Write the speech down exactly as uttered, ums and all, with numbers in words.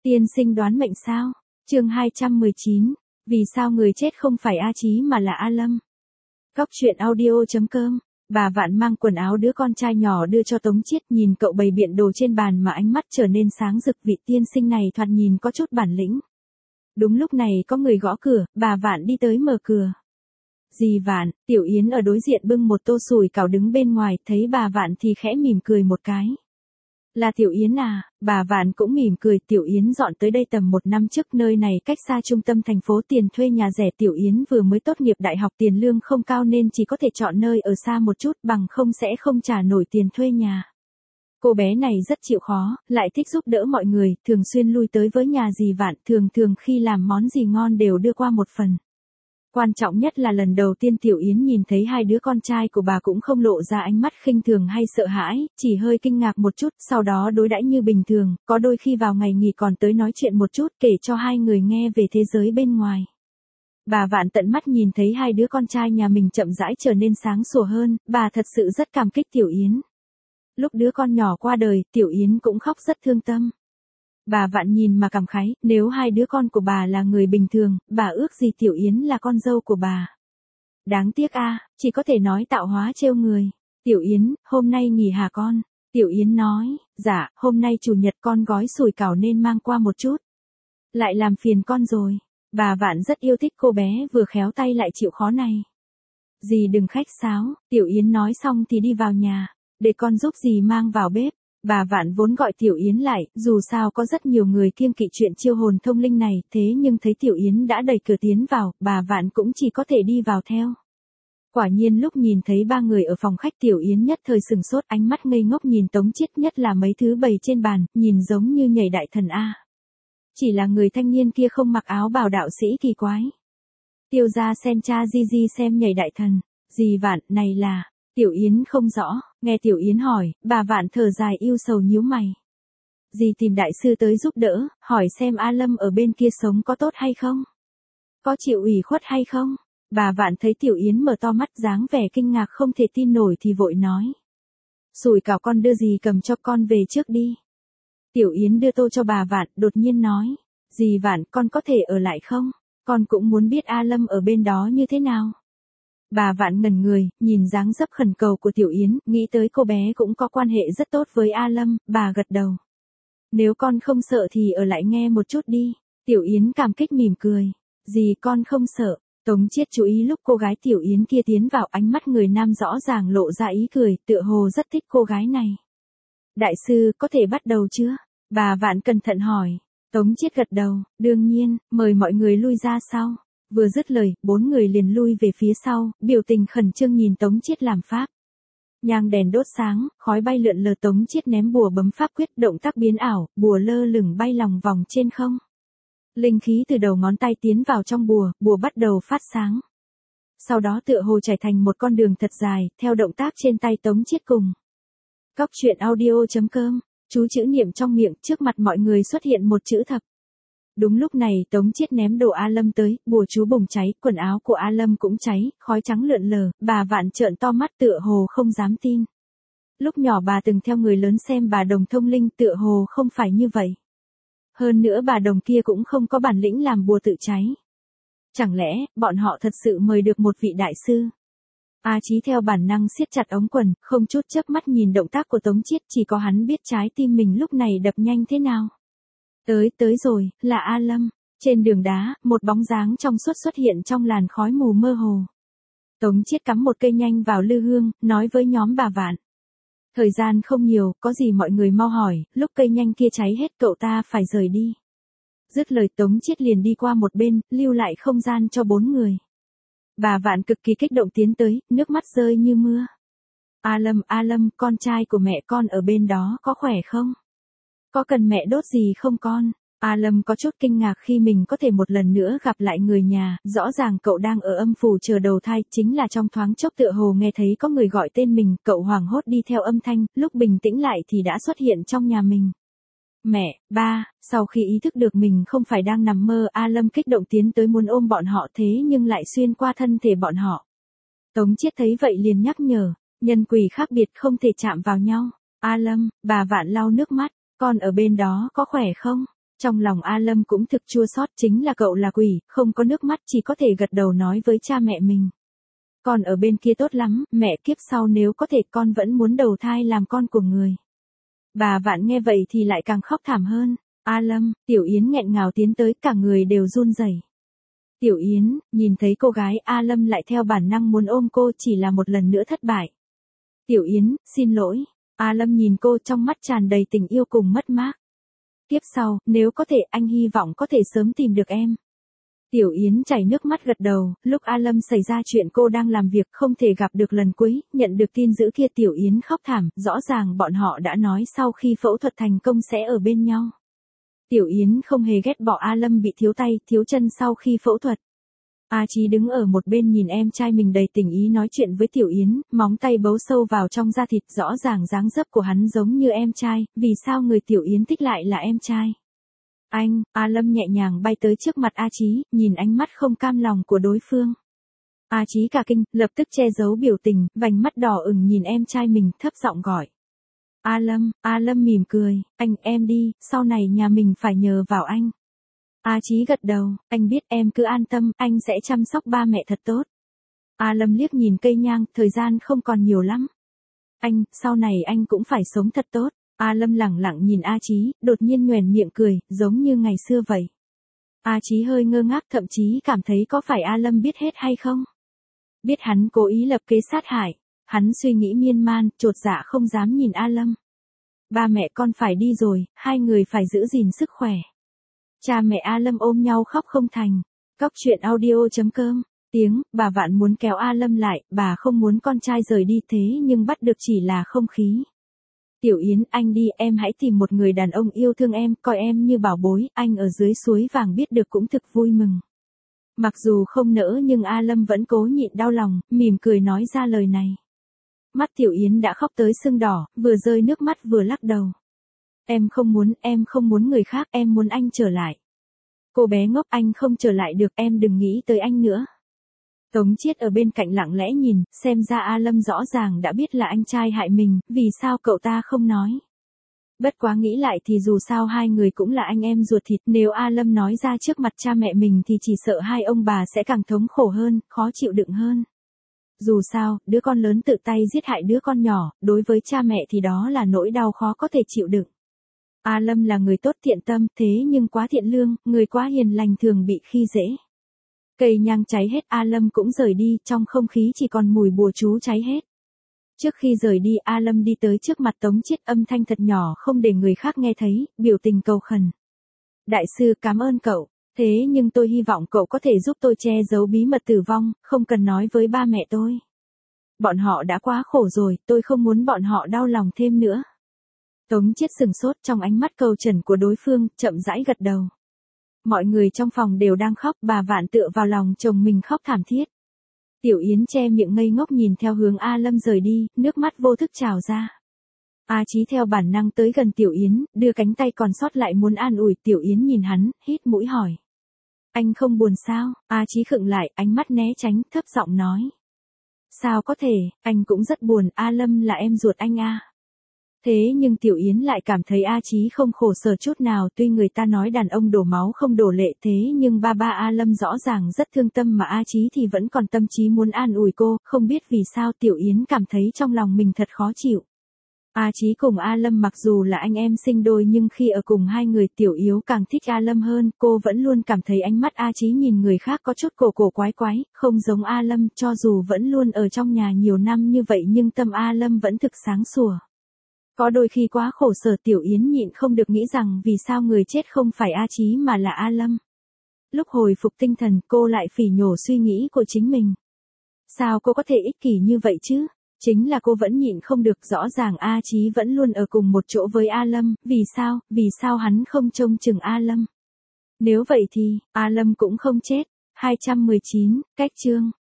Tiên sinh đoán mệnh sao? Chương hai trăm mười chín. Vì sao người chết không phải A Chí mà là A Lâm? Góc truyện audio chấm com. Bà Vạn mang quần áo đứa con trai nhỏ đưa cho Tống Chiết, nhìn cậu bày biện đồ trên bàn mà ánh mắt trở nên sáng rực. Vị tiên sinh này thoạt nhìn có chút bản lĩnh. Đúng lúc này có người gõ cửa, bà Vạn đi tới mở cửa. Dì Vạn, Tiểu Yến ở đối diện bưng một tô sủi cảo đứng bên ngoài, thấy bà Vạn thì khẽ mỉm cười một cái. Là Tiểu Yến à? Bà Vạn cũng mỉm cười. Tiểu Yến dọn tới đây tầm một năm trước, nơi này cách xa trung tâm thành phố, tiền thuê nhà rẻ. Tiểu Yến vừa mới tốt nghiệp đại học, tiền lương không cao nên chỉ có thể chọn nơi ở xa một chút, bằng không sẽ không trả nổi tiền thuê nhà. Cô bé này rất chịu khó, lại thích giúp đỡ mọi người, thường xuyên lui tới với nhà dì Vạn, thường thường khi làm món gì ngon đều đưa qua một phần. Quan trọng nhất là lần đầu tiên Tiểu Yến nhìn thấy hai đứa con trai của bà cũng không lộ ra ánh mắt khinh thường hay sợ hãi, chỉ hơi kinh ngạc một chút, sau đó đối đãi như bình thường, có đôi khi vào ngày nghỉ còn tới nói chuyện một chút, kể cho hai người nghe về thế giới bên ngoài. Bà Vạn tận mắt nhìn thấy hai đứa con trai nhà mình chậm rãi trở nên sáng sủa hơn, bà thật sự rất cảm kích Tiểu Yến. Lúc đứa con nhỏ qua đời, Tiểu Yến cũng khóc rất thương tâm. Bà Vạn nhìn mà cảm khái, nếu hai đứa con của bà là người bình thường, bà ước gì Tiểu Yến là con dâu của bà. Đáng tiếc a, à, chỉ có thể nói tạo hóa trêu người. Tiểu Yến, hôm nay nghỉ hả con? Tiểu Yến nói, dạ, hôm nay chủ nhật con gói sủi cảo nên mang qua một chút. Lại làm phiền con rồi. Bà Vạn rất yêu thích cô bé vừa khéo tay lại chịu khó này. Dì đừng khách sáo. Tiểu Yến nói xong thì đi vào nhà, để con giúp dì mang vào bếp. Bà Vạn vốn gọi Tiểu Yến lại, dù sao có rất nhiều người kiêng kỵ chuyện chiêu hồn thông linh này, thế nhưng thấy Tiểu Yến đã đẩy cửa tiến vào, bà Vạn cũng chỉ có thể đi vào theo. Quả nhiên lúc nhìn thấy ba người ở phòng khách, Tiểu Yến nhất thời sừng sốt, ánh mắt ngây ngốc nhìn Tống Chiết, nhất là mấy thứ bày trên bàn, nhìn giống như nhảy đại thần a. Chỉ là người thanh niên kia không mặc áo bào đạo sĩ kỳ quái. Tiêu gia sen cha di di xem nhảy đại thần, dì Vạn, này là... Tiểu Yến không rõ, nghe Tiểu Yến hỏi, bà Vạn thở dài yêu sầu nhíu mày. Dì tìm đại sư tới giúp đỡ, hỏi xem A Lâm ở bên kia sống có tốt hay không? Có chịu ủy khuất hay không? Bà Vạn thấy Tiểu Yến mở to mắt dáng vẻ kinh ngạc không thể tin nổi thì vội nói. Sủi cảo con đưa dì cầm cho con về trước đi. Tiểu Yến đưa tô cho bà Vạn, đột nhiên nói. Dì Vạn, con có thể ở lại không? Con cũng muốn biết A Lâm ở bên đó như thế nào. Bà Vạn ngẩn người, nhìn dáng dấp khẩn cầu của Tiểu Yến, nghĩ tới cô bé cũng có quan hệ rất tốt với A Lâm, bà gật đầu. Nếu con không sợ thì ở lại nghe một chút đi. Tiểu Yến cảm kích mỉm cười. Dì con không sợ. Tống Chiết chú ý lúc cô gái Tiểu Yến kia tiến vào, ánh mắt người nam rõ ràng lộ ra ý cười, tựa hồ rất thích cô gái này. Đại sư, có thể bắt đầu chưa? Bà Vạn cẩn thận hỏi. Tống Chiết gật đầu, đương nhiên, mời mọi người lui ra sau. Vừa dứt lời, bốn người liền lui về phía sau, biểu tình khẩn trương nhìn Tống Chiết làm pháp. Nhang đèn đốt sáng, khói bay lượn lờ, Tống Chiết ném bùa bấm pháp quyết, động tác biến ảo, bùa lơ lửng bay lòng vòng trên không. Linh khí từ đầu ngón tay tiến vào trong bùa, bùa bắt đầu phát sáng. Sau đó tựa hồ chảy thành một con đường thật dài, theo động tác trên tay Tống Chiết cùng. Góc truyện audio chấm com, chú chữ niệm trong miệng, trước mặt mọi người xuất hiện một chữ thập. Đúng lúc này Tống Chiết ném đồ A Lâm tới, bùa chú bùng cháy, quần áo của A Lâm cũng cháy, khói trắng lượn lờ, bà Vạn trợn to mắt tựa hồ không dám tin. Lúc nhỏ bà từng theo người lớn xem bà đồng thông linh, tựa hồ không phải như vậy. Hơn nữa bà đồng kia cũng không có bản lĩnh làm bùa tự cháy. Chẳng lẽ, bọn họ thật sự mời được một vị đại sư? A Chí theo bản năng siết chặt ống quần, không chút chớp mắt nhìn động tác của Tống Chiết, chỉ có hắn biết trái tim mình lúc này đập nhanh thế nào. Tới, tới rồi, là A Lâm. Trên đường đá, một bóng dáng trong suốt xuất hiện trong làn khói mù mơ hồ. Tống Chiết cắm một cây nhanh vào lư hương, nói với nhóm bà Vạn. Thời gian không nhiều, có gì mọi người mau hỏi, lúc cây nhanh kia cháy hết cậu ta phải rời đi. Dứt lời Tống Chiết liền đi qua một bên, lưu lại không gian cho bốn người. Bà Vạn cực kỳ kích động tiến tới, nước mắt rơi như mưa. A Lâm, A Lâm, con trai của mẹ con ở bên đó có khỏe không? Có cần mẹ đốt gì không con? A Lâm có chút kinh ngạc khi mình có thể một lần nữa gặp lại người nhà, rõ ràng cậu đang ở âm phủ chờ đầu thai, chính là trong thoáng chốc tựa hồ nghe thấy có người gọi tên mình, cậu hoảng hốt đi theo âm thanh, lúc bình tĩnh lại thì đã xuất hiện trong nhà mình. Mẹ, ba, sau khi ý thức được mình không phải đang nằm mơ, A Lâm kích động tiến tới muốn ôm bọn họ thế nhưng lại xuyên qua thân thể bọn họ. Tống Chiết thấy vậy liền nhắc nhở, nhân quỷ khác biệt không thể chạm vào nhau. A Lâm, bà Vạn lau nước mắt. Con ở bên đó có khỏe không? Trong lòng A Lâm cũng thực chua xót, chính là cậu là quỷ, không có nước mắt, chỉ có thể gật đầu nói với cha mẹ mình. Con ở bên kia tốt lắm, mẹ, kiếp sau nếu có thể con vẫn muốn đầu thai làm con của người. Bà Vạn nghe vậy thì lại càng khóc thảm hơn. A Lâm, Tiểu Yến nghẹn ngào tiến tới, cả người đều run rẩy. Tiểu Yến, nhìn thấy cô gái, A Lâm lại theo bản năng muốn ôm cô, chỉ là một lần nữa thất bại. Tiểu Yến, xin lỗi. A Lâm nhìn cô trong mắt tràn đầy tình yêu cùng mất mát. Tiếp sau, nếu có thể anh hy vọng có thể sớm tìm được em. Tiểu Yến chảy nước mắt gật đầu, lúc A Lâm xảy ra chuyện cô đang làm việc không thể gặp được lần cuối, nhận được tin dữ kia Tiểu Yến khóc thảm, rõ ràng bọn họ đã nói sau khi phẫu thuật thành công sẽ ở bên nhau. Tiểu Yến không hề ghét bỏ A Lâm bị thiếu tay, thiếu chân sau khi phẫu thuật. A Chí đứng ở một bên nhìn em trai mình đầy tình ý nói chuyện với Tiểu Yến, móng tay bấu sâu vào trong da thịt, rõ ràng dáng dấp của hắn giống như em trai, vì sao người Tiểu Yến thích lại là em trai? Anh, A Lâm nhẹ nhàng bay tới trước mặt A Chí, nhìn ánh mắt không cam lòng của đối phương. A Chí cả kinh, lập tức che giấu biểu tình, vành mắt đỏ ửng nhìn em trai mình, thấp giọng gọi. A Lâm, A Lâm mỉm cười, anh, em đi, sau này nhà mình phải nhờ vào anh. A Chí gật đầu, anh biết, em cứ an tâm, anh sẽ chăm sóc ba mẹ thật tốt. A Lâm liếc nhìn cây nhang, thời gian không còn nhiều lắm. Anh, sau này anh cũng phải sống thật tốt. A Lâm lẳng lặng nhìn A Chí, đột nhiên nhoẻn miệng cười, giống như ngày xưa vậy. A Chí hơi ngơ ngác, thậm chí cảm thấy có phải A Lâm biết hết hay không? Biết hắn cố ý lập kế sát hại. Hắn suy nghĩ miên man, chột dạ không dám nhìn A Lâm. Ba mẹ con phải đi rồi, hai người phải giữ gìn sức khỏe. Cha mẹ A Lâm ôm nhau khóc không thành. Cóc truyện audio chấm com. Tiếng, bà Vạn muốn kéo A Lâm lại, bà không muốn con trai rời đi thế nhưng bắt được chỉ là không khí. Tiểu Yến, anh đi, em hãy tìm một người đàn ông yêu thương em, coi em như bảo bối, anh ở dưới suối vàng biết được cũng thực vui mừng. Mặc dù không nỡ nhưng A Lâm vẫn cố nhịn đau lòng, mỉm cười nói ra lời này. Mắt Tiểu Yến đã khóc tới sưng đỏ, vừa rơi nước mắt vừa lắc đầu. Em không muốn, em không muốn người khác, em muốn anh trở lại. Cô bé ngốc, anh không trở lại được, em đừng nghĩ tới anh nữa. Tống Chiết ở bên cạnh lặng lẽ nhìn, xem ra A Lâm rõ ràng đã biết là anh trai hại mình, vì sao cậu ta không nói. Bất quá nghĩ lại thì dù sao hai người cũng là anh em ruột thịt, nếu A Lâm nói ra trước mặt cha mẹ mình thì chỉ sợ hai ông bà sẽ càng thống khổ hơn, khó chịu đựng hơn. Dù sao, đứa con lớn tự tay giết hại đứa con nhỏ, đối với cha mẹ thì đó là nỗi đau khó có thể chịu đựng. A Lâm là người tốt thiện tâm, thế nhưng quá thiện lương, người quá hiền lành thường bị khi dễ. Cây nhang cháy hết, A Lâm cũng rời đi, trong không khí chỉ còn mùi bùa chú cháy hết. Trước khi rời đi, A Lâm đi tới trước mặt Tống Chiết, âm thanh thật nhỏ không để người khác nghe thấy, biểu tình cầu khẩn. Đại sư, cảm ơn cậu, thế nhưng tôi hy vọng cậu có thể giúp tôi che giấu bí mật tử vong, không cần nói với ba mẹ tôi. Bọn họ đã quá khổ rồi, tôi không muốn bọn họ đau lòng thêm nữa. Tống Chiết sừng sốt, trong ánh mắt cầu trần của đối phương, chậm rãi gật đầu. Mọi người trong phòng đều đang khóc, bà Vạn tựa vào lòng chồng mình khóc thảm thiết. Tiểu Yến che miệng ngây ngốc nhìn theo hướng A Lâm rời đi, nước mắt vô thức trào ra. A Chí theo bản năng tới gần Tiểu Yến, đưa cánh tay còn sót lại muốn an ủi. Tiểu Yến nhìn hắn, hít mũi hỏi. Anh không buồn sao? A Chí khựng lại, ánh mắt né tránh, thấp giọng nói. Sao có thể, anh cũng rất buồn, A Lâm là em ruột anh a. Thế nhưng Tiểu Yến lại cảm thấy A Chí không khổ sở chút nào, tuy người ta nói đàn ông đổ máu không đổ lệ thế nhưng ba ba A Lâm rõ ràng rất thương tâm mà A Chí thì vẫn còn tâm trí muốn an ủi cô, không biết vì sao Tiểu Yến cảm thấy trong lòng mình thật khó chịu. A Chí cùng A Lâm mặc dù là anh em sinh đôi nhưng khi ở cùng hai người Tiểu Yến càng thích A Lâm hơn, cô vẫn luôn cảm thấy ánh mắt A Chí nhìn người khác có chút cổ cổ quái quái, không giống A Lâm, cho dù vẫn luôn ở trong nhà nhiều năm như vậy nhưng tâm A Lâm vẫn thực sáng sủa. Có đôi khi quá khổ sở Tiểu Yến nhịn không được nghĩ rằng vì sao người chết không phải A Chí mà là A Lâm. Lúc hồi phục tinh thần cô lại phỉ nhổ suy nghĩ của chính mình. Sao cô có thể ích kỷ như vậy chứ? Chính là cô vẫn nhịn không được, rõ ràng A Chí vẫn luôn ở cùng một chỗ với A Lâm, vì sao, vì sao hắn không trông chừng A Lâm? Nếu vậy thì, A Lâm cũng không chết. hai trăm mười chín, cách chương.